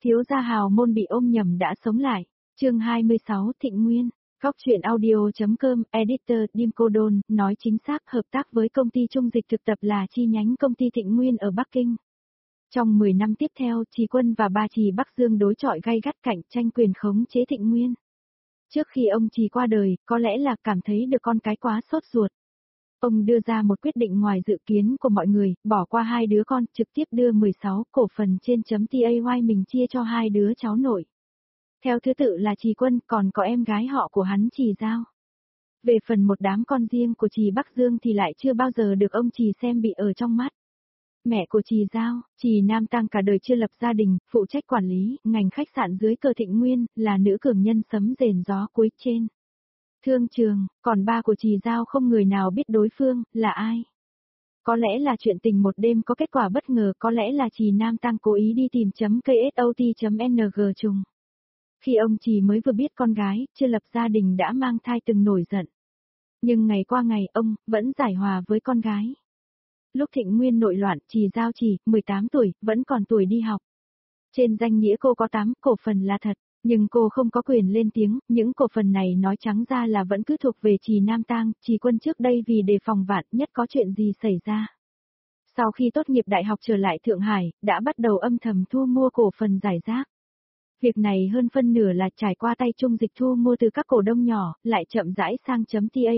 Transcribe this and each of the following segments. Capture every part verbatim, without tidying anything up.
Thiếu gia hào môn bị ôm nhầm đã sống lại. Chương hai mươi sáu Thịnh Nguyên. Góc truyện audio.com, editor Dimco Đôn, nói chính xác hợp tác với công ty Trung Dịch thực tập là chi nhánh công ty Thịnh Nguyên ở Bắc Kinh. Trong mười năm tiếp theo, Trì Quân và ba Trì Bắc Dương đối chọi gay gắt cạnh tranh quyền khống chế Thịnh Nguyên. Trước khi ông Trì qua đời, có lẽ là cảm thấy được con cái quá sốt ruột. Ông đưa ra một quyết định ngoài dự kiến của mọi người, bỏ qua hai đứa con, trực tiếp đưa mười sáu cổ phần trên chấm tay mình chia cho hai đứa cháu nội. Theo thứ tự là Trì Quân, còn có em gái họ của hắn Trì Giao. Về phần một đám con riêng của Trì Bắc Dương thì lại chưa bao giờ được ông Trì xem bị ở trong mắt. Mẹ của Trì Giao, Trì Nam Tăng cả đời chưa lập gia đình, phụ trách quản lý ngành khách sạn dưới cờ Thịnh Nguyên, là nữ cường nhân sấm rền gió cuối trên thương trường, còn ba của Trì Giao không người nào biết đối phương là ai. Có lẽ là chuyện tình một đêm có kết quả bất ngờ, có lẽ là Trì Nam Tăng cố ý đi tìm .ksot.ng trùng. Khi ông Trì mới vừa biết con gái, chưa lập gia đình đã mang thai từng nổi giận. Nhưng ngày qua ngày ông vẫn giải hòa với con gái. Lúc Thịnh Nguyên nội loạn, Trì Giao Trì, mười tám tuổi, vẫn còn tuổi đi học. Trên danh nghĩa cô có tám cổ phần là thật, nhưng cô không có quyền lên tiếng, những cổ phần này nói trắng ra là vẫn cứ thuộc về Trì Nam Tang, Trì Quân trước đây vì đề phòng vạn nhất có chuyện gì xảy ra. Sau khi tốt nghiệp đại học trở lại Thượng Hải, đã bắt đầu âm thầm thu mua cổ phần giải rác. Việc này hơn phân nửa là trải qua tay Trung Dịch thu mua từ các cổ đông nhỏ, lại chậm rãi sang chấm tay.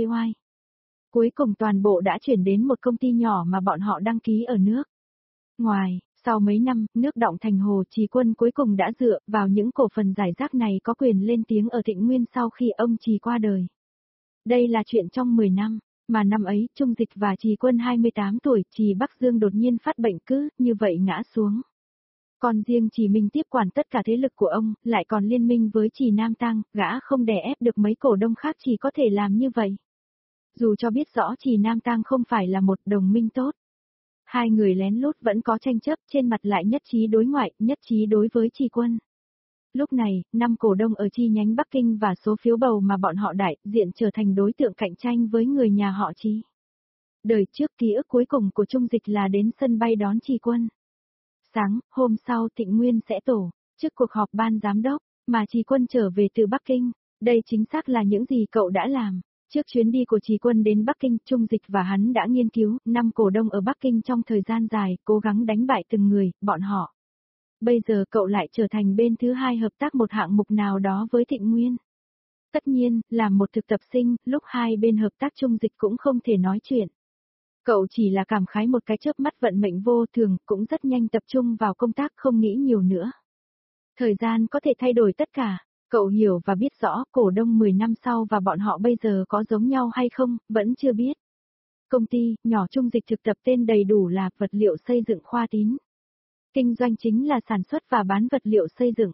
Cuối cùng toàn bộ đã chuyển đến một công ty nhỏ mà bọn họ đăng ký ở nước ngoài. Sau mấy năm, nước động thành hồ, Trì Quân cuối cùng đã dựa vào những cổ phần giải rác này có quyền lên tiếng ở Thịnh Nguyên sau khi ông Trì qua đời. Đây là chuyện trong mười năm, mà năm ấy, Trung Dịch và Trì Quân hai mươi tám tuổi, Trì Bắc Dương đột nhiên phát bệnh cứ, như vậy ngã xuống. Còn riêng Trì Minh tiếp quản tất cả thế lực của ông, lại còn liên minh với Trì Nam Tăng, gã không đè ép được mấy cổ đông khác chỉ có thể làm như vậy. Dù cho biết rõ Trì Nam Tăng không phải là một đồng minh tốt. Hai người lén lút vẫn có tranh chấp, trên mặt lại nhất trí đối ngoại, nhất trí đối với Trì Quân. Lúc này, năm cổ đông ở chi nhánh Bắc Kinh và số phiếu bầu mà bọn họ đại diện trở thành đối tượng cạnh tranh với người nhà họ Trì. Đời trước ký ức cuối cùng của Trung Dịch là đến sân bay đón Trì Quân. Sáng, hôm sau Thịnh Nguyên sẽ tổ trước cuộc họp ban giám đốc, mà Trì Quân trở về từ Bắc Kinh. Đây chính xác là những gì cậu đã làm. Trước chuyến đi của Trì Quân đến Bắc Kinh, Trung Dịch và hắn đã nghiên cứu năm cổ đông ở Bắc Kinh trong thời gian dài, cố gắng đánh bại từng người, bọn họ. Bây giờ cậu lại trở thành bên thứ hai hợp tác một hạng mục nào đó với Thịnh Nguyên. Tất nhiên, làm một thực tập sinh, lúc hai bên hợp tác Trung Dịch cũng không thể nói chuyện. Cậu chỉ là cảm khái một cái chớp mắt vận mệnh vô thường, cũng rất nhanh tập trung vào công tác không nghĩ nhiều nữa. Thời gian có thể thay đổi tất cả. Cậu hiểu và biết rõ cổ đông mười năm sau và bọn họ bây giờ có giống nhau hay không, vẫn chưa biết. Công ty, nhỏ Trung Dịch thực tập tên đầy đủ là vật liệu xây dựng Khoa Tín. Kinh doanh chính là sản xuất và bán vật liệu xây dựng.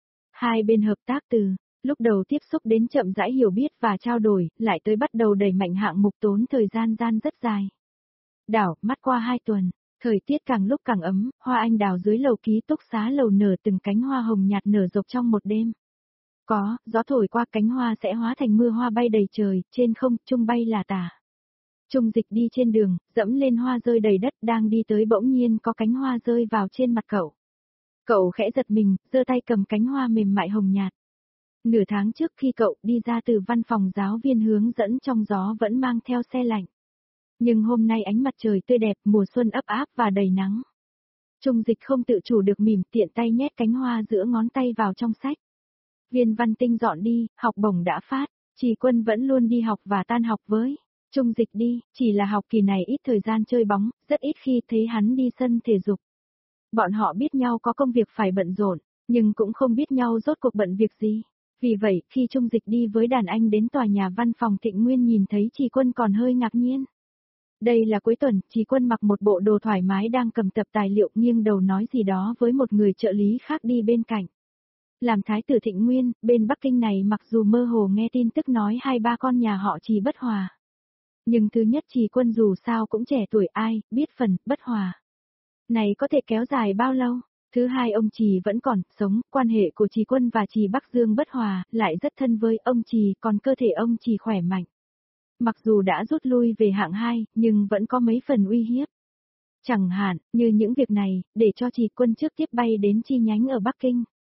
Hai bên hợp tác từ lúc đầu tiếp xúc đến chậm rãi hiểu biết và trao đổi, lại tới bắt đầu đẩy mạnh hạng mục tốn thời gian gian rất dài. Đảo, mắt qua hai tuần, thời tiết càng lúc càng ấm, hoa anh đào dưới lầu ký túc xá lầu nở từng cánh hoa hồng nhạt nở rộ trong một đêm. Có, gió thổi qua cánh hoa sẽ hóa thành mưa hoa bay đầy trời, trên không, trung bay là tả. Trung Dịch đi trên đường, dẫm lên hoa rơi đầy đất, đang đi tới bỗng nhiên có cánh hoa rơi vào trên mặt cậu. Cậu khẽ giật mình, giơ tay cầm cánh hoa mềm mại hồng nhạt. Nửa tháng trước khi cậu đi ra từ văn phòng giáo viên hướng dẫn trong gió vẫn mang theo xe lạnh. Nhưng hôm nay ánh mặt trời tươi đẹp, mùa xuân ấp áp và đầy nắng. Trung Dịch không tự chủ được mỉm, tiện tay nhét cánh hoa giữa ngón tay vào trong sách. Viên Văn Tinh dọn đi, học bổng đã phát, Trì Quân vẫn luôn đi học và tan học với Trung Dịch đi, chỉ là học kỳ này ít thời gian chơi bóng, rất ít khi thấy hắn đi sân thể dục. Bọn họ biết nhau có công việc phải bận rộn, nhưng cũng không biết nhau rốt cuộc bận việc gì. Vì vậy, khi Trung Dịch đi với đàn anh đến tòa nhà văn phòng Thịnh Nguyên nhìn thấy Trì Quân còn hơi ngạc nhiên. Đây là cuối tuần, Trì Quân mặc một bộ đồ thoải mái đang cầm tập tài liệu nghiêng đầu nói gì đó với một người trợ lý khác đi bên cạnh. Làm thái tử Thịnh Nguyên, bên Bắc Kinh này mặc dù mơ hồ nghe tin tức nói hai ba con nhà họ Trì bất hòa. Nhưng thứ nhất Trì Quân dù sao cũng trẻ tuổi ai, biết phần, bất hòa. Này có thể kéo dài bao lâu? Thứ hai ông Trì vẫn còn, sống, quan hệ của Trì Quân và Trì Bắc Dương bất hòa, lại rất thân với ông Trì, còn cơ thể ông Trì khỏe mạnh. Mặc dù đã rút lui về hạng hai, nhưng vẫn có mấy phần uy hiếp. Chẳng hạn, như những việc này, để cho Trì Quân trước tiếp bay đến chi nhánh ở Bắc Kinh.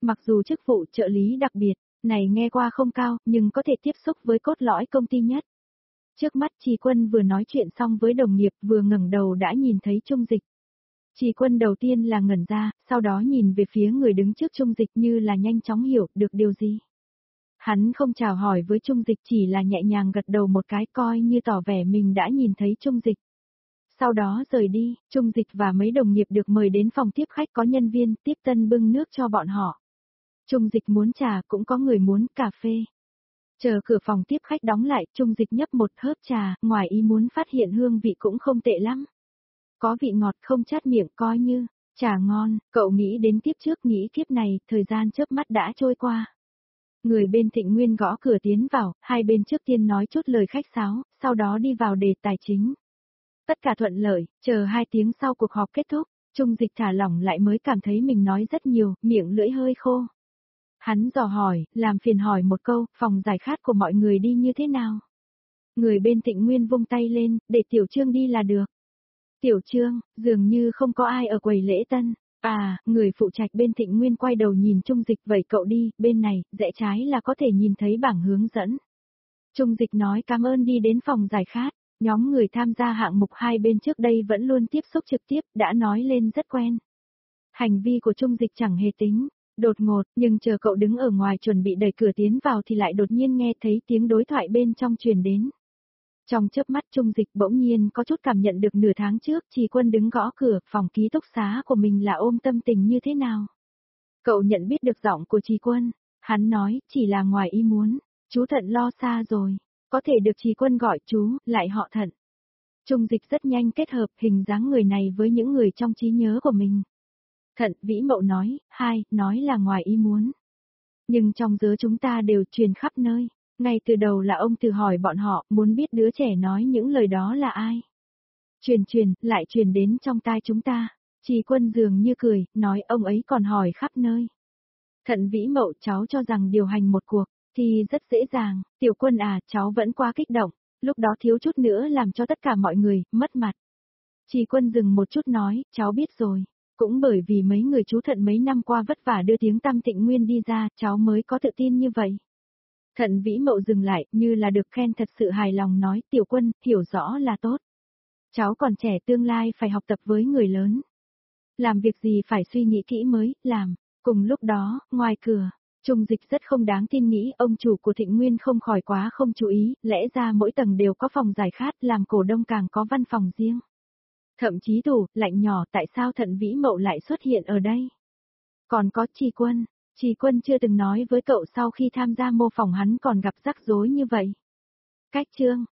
Mặc dù chức vụ trợ lý đặc biệt, này nghe qua không cao, nhưng có thể tiếp xúc với cốt lõi công ty nhất. Trước mắt Trì Quân vừa nói chuyện xong với đồng nghiệp vừa ngẩng đầu đã nhìn thấy Trung Dịch. Trì Quân đầu tiên là ngẩn ra, sau đó nhìn về phía người đứng trước Trung Dịch như là nhanh chóng hiểu được điều gì. Hắn không chào hỏi với Trung Dịch chỉ là nhẹ nhàng gật đầu một cái coi như tỏ vẻ mình đã nhìn thấy Trung Dịch. Sau đó rời đi, Trung Dịch và mấy đồng nghiệp được mời đến phòng tiếp khách có nhân viên tiếp tân bưng nước cho bọn họ. Trung Dịch muốn trà cũng có người muốn cà phê. Chờ cửa phòng tiếp khách đóng lại, Trung Dịch nhấp một hớp trà, ngoài ý muốn phát hiện hương vị cũng không tệ lắm. Có vị ngọt không chát miệng coi như, trà ngon, cậu nghĩ đến kiếp trước nghĩ kiếp này, thời gian chớp mắt đã trôi qua. Người bên Thịnh Nguyên gõ cửa tiến vào, hai bên trước tiên nói chút lời khách sáo, sau đó đi vào đề tài chính. Tất cả thuận lợi, chờ hai tiếng sau cuộc họp kết thúc, Trung Dịch thả lỏng lại mới cảm thấy mình nói rất nhiều, miệng lưỡi hơi khô. Hắn dò hỏi, làm phiền hỏi một câu, phòng giải khát của mọi người đi như thế nào? Người bên Thịnh Nguyên vung tay lên, để Tiểu Trương đi là được. Tiểu Trương, dường như không có ai ở quầy lễ tân. À, người phụ trách bên Thịnh Nguyên quay đầu nhìn Trung Dịch vậy cậu đi, bên này, rẽ trái là có thể nhìn thấy bảng hướng dẫn. Trung Dịch nói cảm ơn đi đến phòng giải khát. Nhóm người tham gia hạng mục hai bên trước đây vẫn luôn tiếp xúc trực tiếp, đã nói lên rất quen. Hành vi của Trung Dịch chẳng hề tính, đột ngột, nhưng chờ cậu đứng ở ngoài chuẩn bị đẩy cửa tiến vào thì lại đột nhiên nghe thấy tiếng đối thoại bên trong truyền đến. Trong chớp mắt Trung Dịch bỗng nhiên có chút cảm nhận được nửa tháng trước Trì Quân đứng gõ cửa phòng ký túc xá của mình là ôm tâm tình như thế nào. Cậu nhận biết được giọng của Trì Quân, hắn nói chỉ là ngoài ý muốn, chú Thận lo xa rồi. Có thể được Trì Quân gọi chú, lại họ Thận. Trung Dịch rất nhanh kết hợp hình dáng người này với những người trong trí nhớ của mình. Thận, Vĩ Mậu nói, hai, nói là ngoài ý muốn. Nhưng trong giới chúng ta đều truyền khắp nơi. Ngay từ đầu là ông tự hỏi bọn họ, muốn biết đứa trẻ nói những lời đó là ai. Truyền truyền, lại truyền đến trong tai chúng ta. Trì Quân dường như cười, nói ông ấy còn hỏi khắp nơi. Thận Vĩ Mậu, cháu cho rằng điều hành một cuộc thì rất dễ dàng, Tiểu Quân à, cháu vẫn quá kích động, lúc đó thiếu chút nữa làm cho tất cả mọi người mất mặt. Trì Quân dừng một chút nói, cháu biết rồi, cũng bởi vì mấy người chú Thận mấy năm qua vất vả đưa tiếng tăm Thịnh Nguyên đi ra, cháu mới có tự tin như vậy. Thận Vĩ Mậu dừng lại, như là được khen thật sự hài lòng nói, Tiểu Quân, hiểu rõ là tốt. Cháu còn trẻ tương lai phải học tập với người lớn. Làm việc gì phải suy nghĩ kỹ mới, làm. Cùng lúc đó, ngoài cửa, Trung Dịch rất không đáng tin nghĩ ông chủ của Thịnh Nguyên không khỏi quá không chú ý, lẽ ra mỗi tầng đều có phòng giải khát, làm cổ đông càng có văn phòng riêng. Thậm chí tủ, lạnh nhỏ tại sao Thận Vĩ Mậu lại xuất hiện ở đây? Còn có Trì Quân, Trì Quân chưa từng nói với cậu sau khi tham gia mô phỏng hắn còn gặp rắc rối như vậy. Cách chương